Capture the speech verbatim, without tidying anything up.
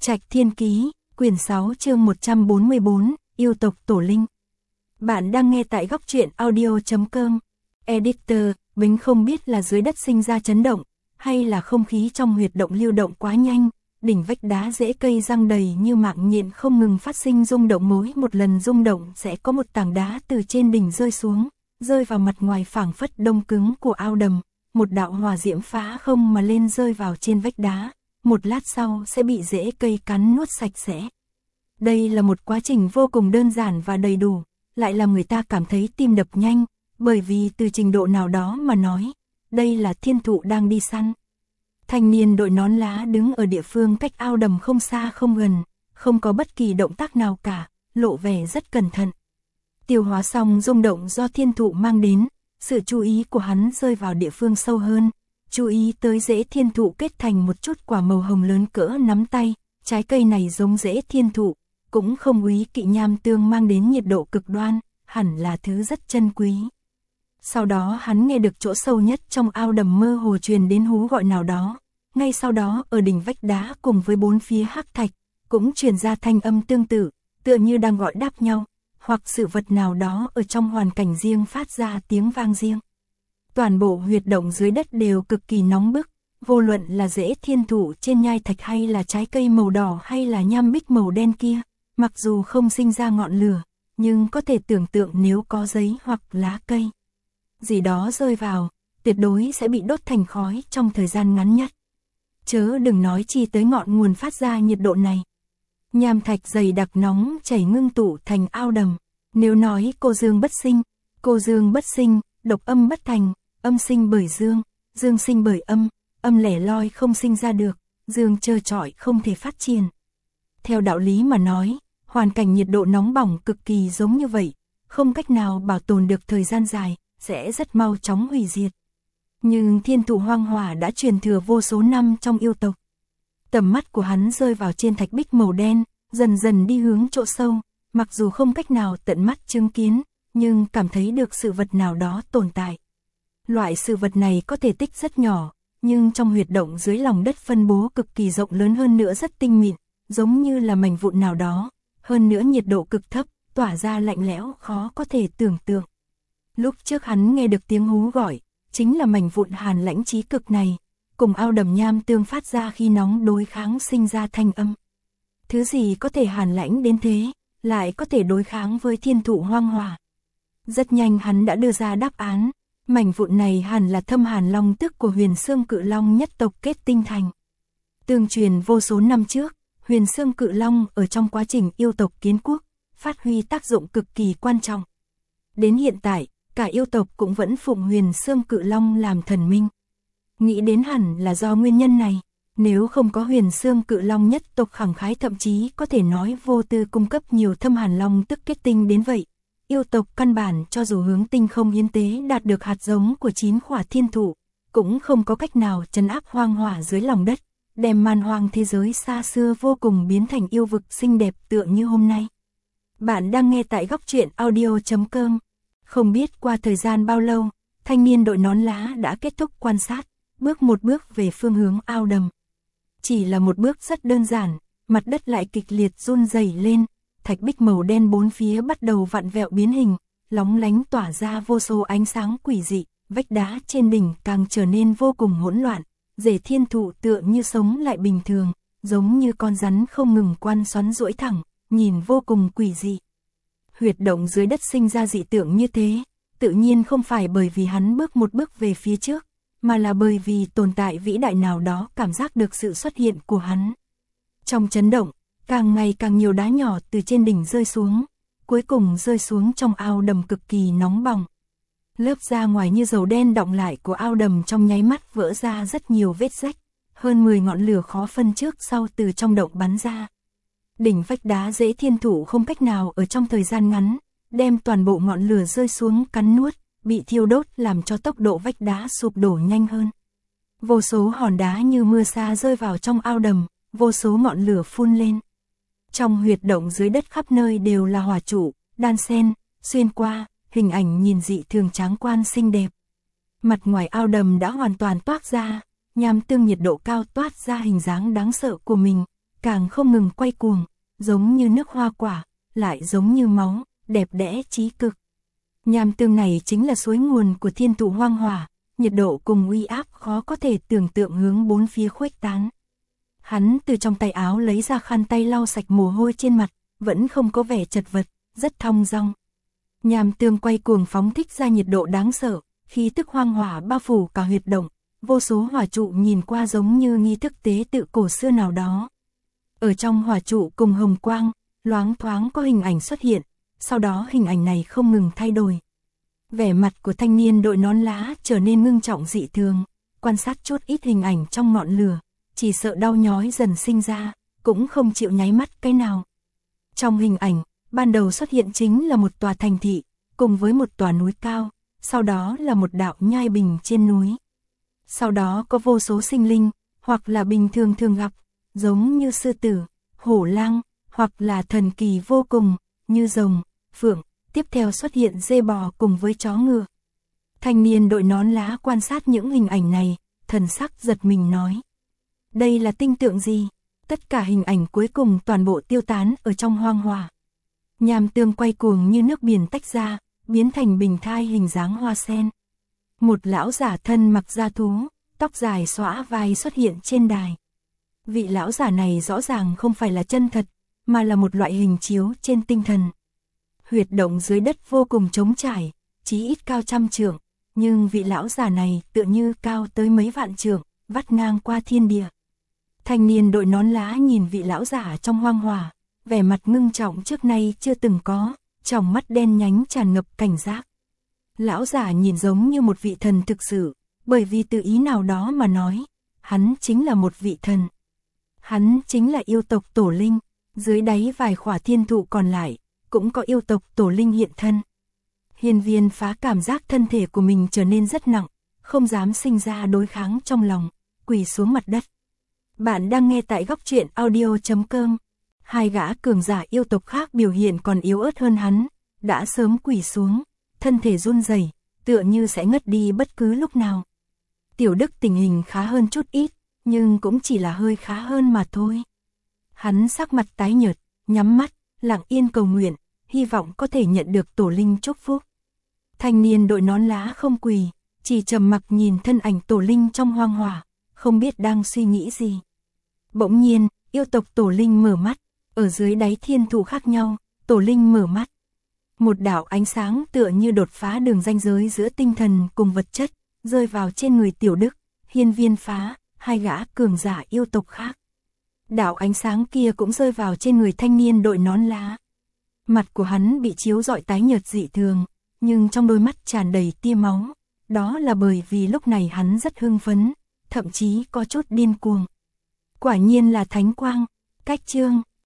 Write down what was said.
Trạch Thiên Ký, quyển sáu chương một trăm bốn mươi bốn, yêu tộc tổ linh. Bạn đang nghe tại góc truyện audio chấm com. Editor, Bính không biết là dưới đất sinh ra chấn động, hay là không khí trong huyệt động lưu động quá nhanh, đỉnh vách đá rễ cây răng đầy như mạng nhện không ngừng phát sinh rung động, mỗi một lần rung động sẽ có một tảng đá từ trên đỉnh rơi xuống, rơi vào mặt ngoài phảng phất đông cứng của ao đầm, một đạo hỏa diễm phá không mà lên rơi vào trên vách đá, một lát sau sẽ bị rễ cây cắn nuốt sạch sẽ. Đây là một quá trình vô cùng đơn giản và đầy đủ, lại làm người ta cảm thấy tim đập nhanh, bởi vì từ trình độ nào đó mà nói, đây là thiên thụ đang đi săn. Thanh niên đội nón lá đứng ở địa phương cách ao đầm không xa không gần, không có bất kỳ động tác nào cả, lộ vẻ rất cẩn thận. Tiêu hóa xong rung động do thiên thụ mang đến, sự chú ý của hắn rơi vào địa phương sâu hơn, chú ý tới rễ thiên thụ kết thành một chút quả màu hồng lớn cỡ nắm tay, trái cây này giống rễ thiên thụ, cũng không úy kỵ nham tương mang đến nhiệt độ cực đoan, hẳn là thứ rất chân quý. Sau đó hắn nghe được chỗ sâu nhất trong ao đầm mơ hồ truyền đến hú gọi nào đó, ngay sau đó ở đỉnh vách đá cùng với bốn phía hắc thạch, cũng truyền ra thanh âm tương tự, tựa như đang gọi đáp nhau, hoặc sự vật nào đó ở trong hoàn cảnh riêng phát ra tiếng vang riêng. Toàn bộ huyệt động dưới đất đều cực kỳ nóng bức, vô luận là rễ thiên thụ trên nhai thạch hay là trái cây màu đỏ hay là nham bích màu đen kia, mặc dù không sinh ra ngọn lửa, nhưng có thể tưởng tượng nếu có giấy hoặc lá cây gì đó rơi vào, tuyệt đối sẽ bị đốt thành khói trong thời gian ngắn nhất. Chớ đừng nói chi tới ngọn nguồn phát ra nhiệt độ này. Nham thạch dày đặc nóng chảy ngưng tụ thành ao đầm. Nếu nói cô dương bất sinh, cô dương bất sinh, độc âm bất thành, âm sinh bởi dương, dương sinh bởi âm, âm lẻ loi không sinh ra được, dương trơ trọi không thể phát triển. Theo đạo lý mà nói, hoàn cảnh nhiệt độ nóng bỏng cực kỳ giống như vậy, không cách nào bảo tồn được thời gian dài, sẽ rất mau chóng hủy diệt. Nhưng thiên thụ hoang hỏa đã truyền thừa vô số năm trong yêu tộc. Tầm mắt của hắn rơi vào trên thạch bích màu đen, dần dần đi hướng chỗ sâu, mặc dù không cách nào tận mắt chứng kiến, nhưng cảm thấy được sự vật nào đó tồn tại. Loại sự vật này có thể tích rất nhỏ, nhưng trong huyệt động dưới lòng đất phân bố cực kỳ rộng lớn, hơn nữa rất tinh mịn, giống như là mảnh vụn nào đó, hơn nữa nhiệt độ cực thấp, tỏa ra lạnh lẽo khó có thể tưởng tượng. Lúc trước hắn nghe được tiếng hú gọi, chính là mảnh vụn hàn lãnh chí cực này, cùng ao đầm nham tương phát ra khi nóng đối kháng sinh ra thanh âm. Thứ gì có thể hàn lãnh đến thế, lại có thể đối kháng với thiên thụ hoang hỏa? Rất nhanh hắn đã đưa ra đáp án, mảnh vụn này hẳn là thâm hàn long tức của Huyền Xương Cự Long nhất tộc kết tinh thành. Tương truyền vô số năm trước, Huyền Xương Cự Long ở trong quá trình yêu tộc kiến quốc, phát huy tác dụng cực kỳ quan trọng. Đến hiện tại, cả yêu tộc cũng vẫn phụng Huyền Xương Cự Long làm thần minh. Nghĩ đến hẳn là do nguyên nhân này, nếu không có Huyền Xương Cự Long nhất tộc khẳng khái, thậm chí có thể nói vô tư cung cấp nhiều thâm hàn long tức kết tinh đến vậy, yêu tộc căn bản cho dù hướng tinh không hiến tế đạt được hạt giống của chín khỏa thiên thụ, cũng không có cách nào trấn áp hoang hỏa dưới lòng đất, đem man hoang thế giới xa xưa vô cùng biến thành yêu vực xinh đẹp tựa như hôm nay. Bạn đang nghe tại góc truyện audio chấm com. Không biết qua thời gian bao lâu, thanh niên đội nón lá đã kết thúc quan sát, bước một bước về phương hướng ao đầm. Chỉ là một bước rất đơn giản, mặt đất lại kịch liệt run rẩy lên, thạch bích màu đen bốn phía bắt đầu vặn vẹo biến hình, lóng lánh tỏa ra vô số ánh sáng quỷ dị, vách đá trên đỉnh càng trở nên vô cùng hỗn loạn, rễ thiên thụ tựa như sống lại bình thường, giống như con rắn không ngừng quăn xoắn duỗi thẳng, nhìn vô cùng quỷ dị. Huyệt động dưới đất sinh ra dị tượng như thế, tự nhiên không phải bởi vì hắn bước một bước về phía trước, mà là bởi vì tồn tại vĩ đại nào đó cảm giác được sự xuất hiện của hắn. Trong chấn động, càng ngày càng nhiều đá nhỏ từ trên đỉnh rơi xuống, cuối cùng rơi xuống trong ao đầm cực kỳ nóng bỏng. Lớp da ngoài như dầu đen đọng lại của ao đầm trong nháy mắt vỡ ra rất nhiều vết rách, hơn mười ngọn lửa khó phân trước sau từ trong động bắn ra. Đỉnh vách đá rễ thiên thụ không cách nào ở trong thời gian ngắn, đem toàn bộ ngọn lửa rơi xuống cắn nuốt, bị thiêu đốt làm cho tốc độ vách đá sụp đổ nhanh hơn. Vô số hòn đá như mưa sa rơi vào trong ao đầm, vô số ngọn lửa phun lên. Trong huyệt động dưới đất khắp nơi đều là hỏa trụ, đan xen, xuyên qua, hình ảnh nhìn dị thường tráng quan xinh đẹp. Mặt ngoài ao đầm đã hoàn toàn toát ra, nham tương nhiệt độ cao toát ra hình dáng đáng sợ của mình, càng không ngừng quay cuồng, giống như nước hoa quả, lại giống như máu, đẹp đẽ chí cực. Nham tương này chính là suối nguồn của thiên thụ hoang hỏa, nhiệt độ cùng uy áp khó có thể tưởng tượng hướng bốn phía khuếch tán. Hắn từ trong tay áo lấy ra khăn tay lau sạch mồ hôi trên mặt, vẫn không có vẻ chật vật, rất thong dong. Nham tương quay cuồng phóng thích ra nhiệt độ đáng sợ, khí tức hoang hỏa bao phủ cả huyệt động, vô số hỏa trụ nhìn qua giống như nghi thức tế tự cổ xưa nào đó. Ở trong hỏa trụ cùng hồng quang, loáng thoáng có hình ảnh xuất hiện, sau đó hình ảnh này không ngừng thay đổi. Vẻ mặt của thanh niên đội nón lá trở nên ngưng trọng dị thường, quan sát chút ít hình ảnh trong ngọn lửa, chỉ sợ đau nhói dần sinh ra, cũng không chịu nháy mắt cái nào. Trong hình ảnh, ban đầu xuất hiện chính là một tòa thành thị, cùng với một tòa núi cao, sau đó là một đạo nhai bình trên núi. Sau đó có vô số sinh linh, hoặc là bình thường thường gặp, giống như sư tử, hổ lang, hoặc là thần kỳ vô cùng, như rồng, phượng, tiếp theo xuất hiện dê bò cùng với chó ngựa. Thanh niên đội nón lá quan sát những hình ảnh này, thần sắc giật mình nói. Đây là tinh tượng gì? Tất cả hình ảnh cuối cùng toàn bộ tiêu tán ở trong hoang hỏa. Nham tương quay cuồng như nước biển tách ra, biến thành bình thai hình dáng hoa sen. Một lão giả thân mặc da thú, tóc dài xõa vai xuất hiện trên đài. Vị lão giả này rõ ràng không phải là chân thật, mà là một loại hình chiếu trên tinh thần. Huyệt động dưới đất vô cùng trống trải, chí ít cao trăm trượng, nhưng vị lão giả này tựa như cao tới mấy vạn trượng, vắt ngang qua thiên địa. Thanh niên đội nón lá nhìn vị lão giả trong hoang hỏa, vẻ mặt ngưng trọng trước nay chưa từng có, trong mắt đen nhánh tràn ngập cảnh giác. Lão giả nhìn giống như một vị thần thực sự, bởi vì từ ý nào đó mà nói, hắn chính là một vị thần. Hắn chính là yêu tộc tổ linh, dưới đáy vài khỏa thiên thụ còn lại, cũng có yêu tộc tổ linh hiện thân. Hiên Viên Phá cảm giác thân thể của mình trở nên rất nặng, không dám sinh ra đối kháng trong lòng, quỳ xuống mặt đất. Bạn đang nghe tại góc truyện audio chấm com. Hai gã cường giả yêu tộc khác biểu hiện còn yếu ớt hơn hắn, đã sớm quỳ xuống, thân thể run rẩy, tựa như sẽ ngất đi bất cứ lúc nào. Tiểu Đức tình hình khá hơn chút ít, nhưng cũng chỉ là hơi khá hơn mà thôi. Hắn sắc mặt tái nhợt, nhắm mắt, lặng yên cầu nguyện, hy vọng có thể nhận được tổ linh chúc phúc. Thanh niên đội nón lá không quỳ, chỉ trầm mặc nhìn thân ảnh tổ linh trong hoang hỏa, không biết đang suy nghĩ gì. Bỗng nhiên, yêu tộc tổ linh mở mắt, ở dưới đáy thiên thụ khác nhau, tổ linh mở mắt. Một đạo ánh sáng tựa như đột phá đường ranh giới giữa tinh thần cùng vật chất, rơi vào trên người Tiểu Đức, Hiên Viên Phá, hai gã cường giả yêu tộc khác. Đạo ánh sáng kia cũng rơi vào trên người thanh niên đội nón lá. Mặt của hắn bị chiếu rọi tái nhợt dị thường, nhưng trong đôi mắt tràn đầy tia máu. Đó là bởi vì lúc này hắn rất hưng phấn, thậm chí có chút điên cuồng. Quả nhiên là thánh quang. Cách chương